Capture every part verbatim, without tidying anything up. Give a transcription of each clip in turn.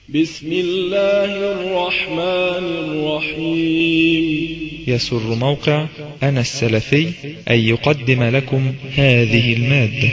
بسم الله الرحمن الرحيم. يسر موقع أنا السلفي أن يقدم لكم هذه المادة.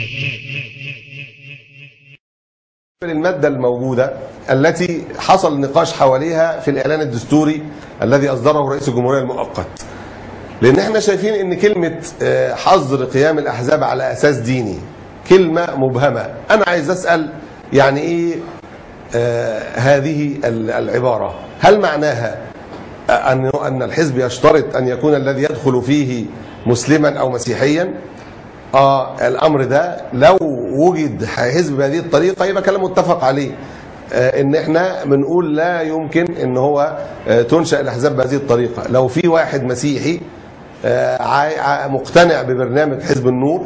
المادة الموجودة التي حصل نقاش حواليها في الإعلان الدستوري الذي أصدره رئيس الجمهورية المؤقت، لأن احنا شايفين أن كلمة حظر قيام الأحزاب على أساس ديني كلمة مبهمة. أنا عايز أسأل يعني إيه آه هذه العبارة؟ هل معناها أن أن الحزب يشترط أن يكون الذي يدخل فيه مسلما أو مسيحيا؟ آه الأمر ده لو وجد حزب بهذه الطريقة يبقى كلام متفق عليه، آه إن إحنا بنقول لا يمكن إن هو آه تنشأ الأحزاب بهذه الطريقة. لو في واحد مسيحي آه مقتنع ببرنامج حزب النور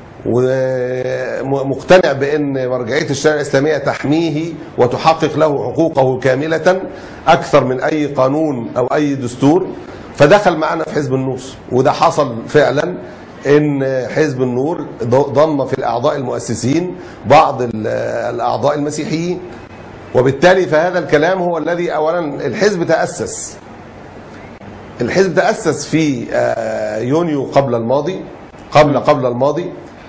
ومقتنع بأن مرجعية الشريعة الإسلامية تحميه وتحقق له حقوقه كاملة أكثر من أي قانون أو أي دستور، فدخل معنا في حزب النور. وده حصل فعلا، إن حزب النور ضم في الأعضاء المؤسسين بعض الأعضاء المسيحيين، وبالتالي فهذا الكلام هو الذي أولا الحزب تأسس الحزب تأسس في يونيو قبل الماضي قبل قبل الماضي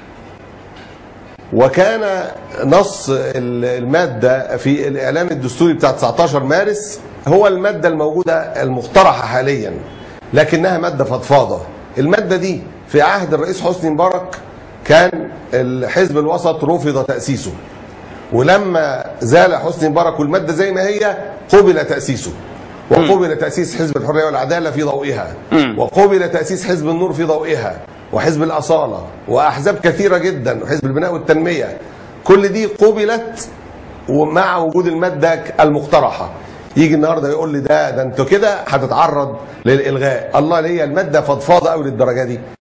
وكان نص المادة في الإعلان الدستوري بتاع تسعة عشر مارس هو المادة الموجودة المقترحة حاليا، لكنها مادة فضفاضة. المادة دي في عهد الرئيس حسني مبارك كان الحزب الوسط رفض تأسيسه، ولما زال حسني مبارك والمادة زي ما هي قبل تأسيسه، وقبل تأسيس حزب الحرية والعدالة في ضوئها، وقبل تأسيس حزب النور في ضوئها، وحزب الأصالة وأحزاب كثيرة جدا، وحزب البناء والتنمية. كل دي قبلت ومع وجود المادة المقترحة. يجي النهارده يقول لي ده ده انتوا كده هتتعرض للإلغاء. الله ليه؟ المادة فضفاضة قوي للدرجة دي.